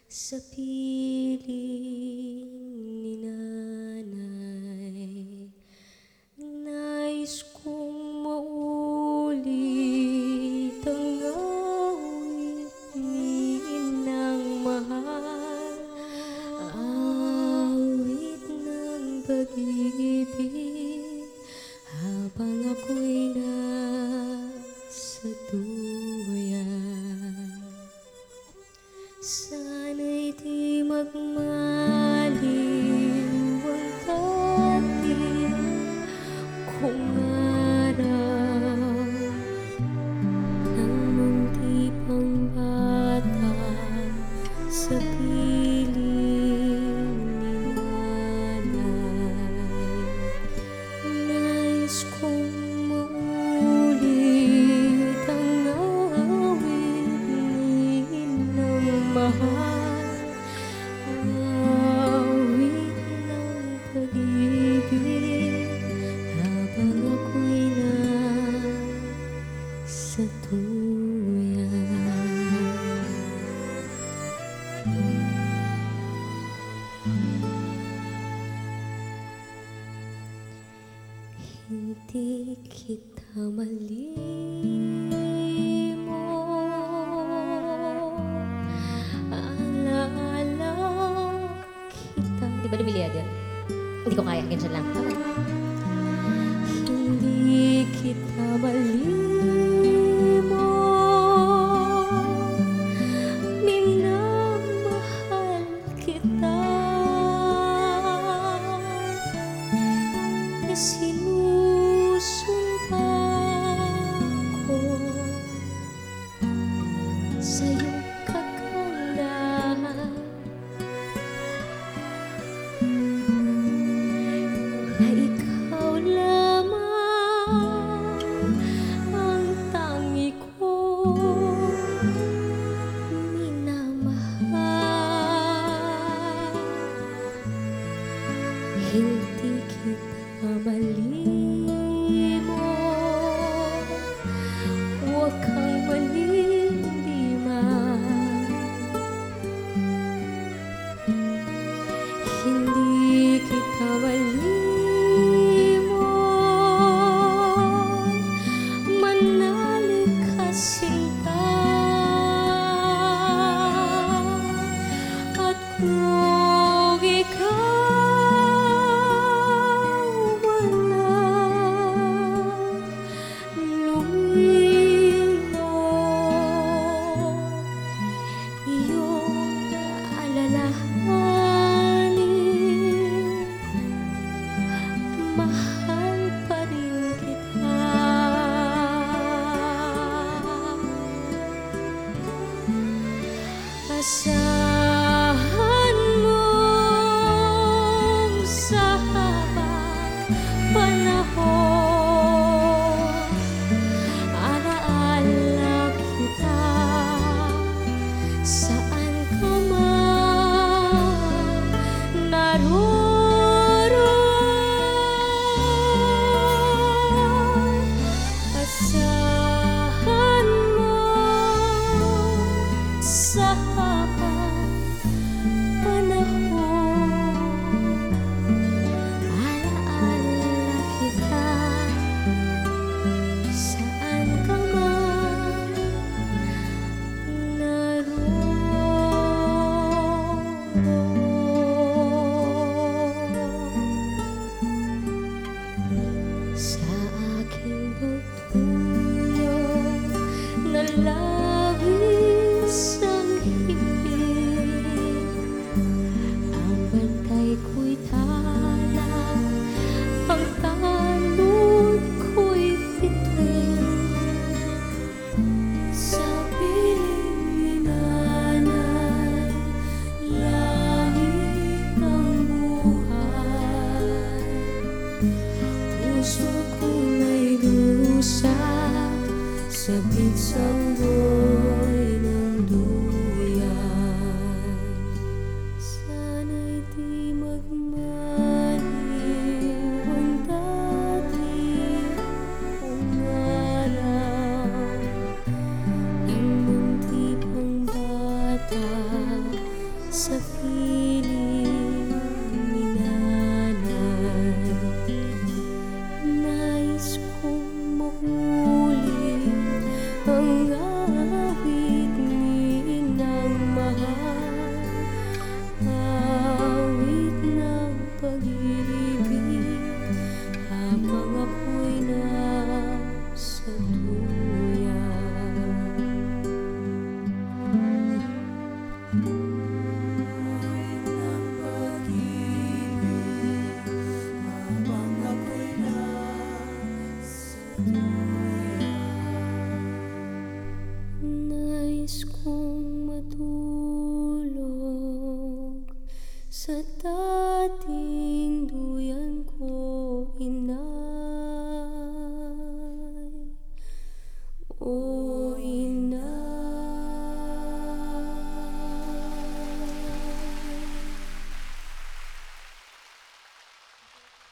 Sa piling ni nanay, nais kong maulit ang awit ni inang mahal, awit ng pag-ibig habang ako'y nasa duyan. Sana'y di magmaliw ang ating kung araw ng munti pang bata sa piling ni nanay. Nais kong maulit ang awit ni inang mahal, awit ng pag-ibig habang ako'y nasa duyan. Hindi kita malimot, alaala kita. Di ba lumiliad yun? Hindi ko kaya, ganyan lang. Hindi kita malimot, minamahal kita. Sinusumpa ko sa iyong kagandahan na ikaw lamang ang tangi kong minamahal. Hindi kita malimot, huwag kang manindiman. Hindi kita malimot, manalig ka sinta. At kung ikaw wala, lumilot, iyong alalahanin, mahal pa rin kita. Asahan mong sa habang panahon, alaala kita saan ka man naroroon. Asahan mo sa habang panahon, alaala kita saan ka man naroon. Sa aking pagtulog na labis ang higpit, ang bantay ko'y tala, ang tanod ko'y bituin. Sa piling ni nanay, langit ang buhay. Puso ko'y dusa sa bitsamboy ng duyan. Sana'y di magmaliw ang dati kong araw ng munti pang bata sa piling ni nanay. Nais kong mahuli ang awit ni inang mahal, awit ng pag-ibig habang ako'y nasa duyan. Nais kong matulog sa dating duyan ko, ina.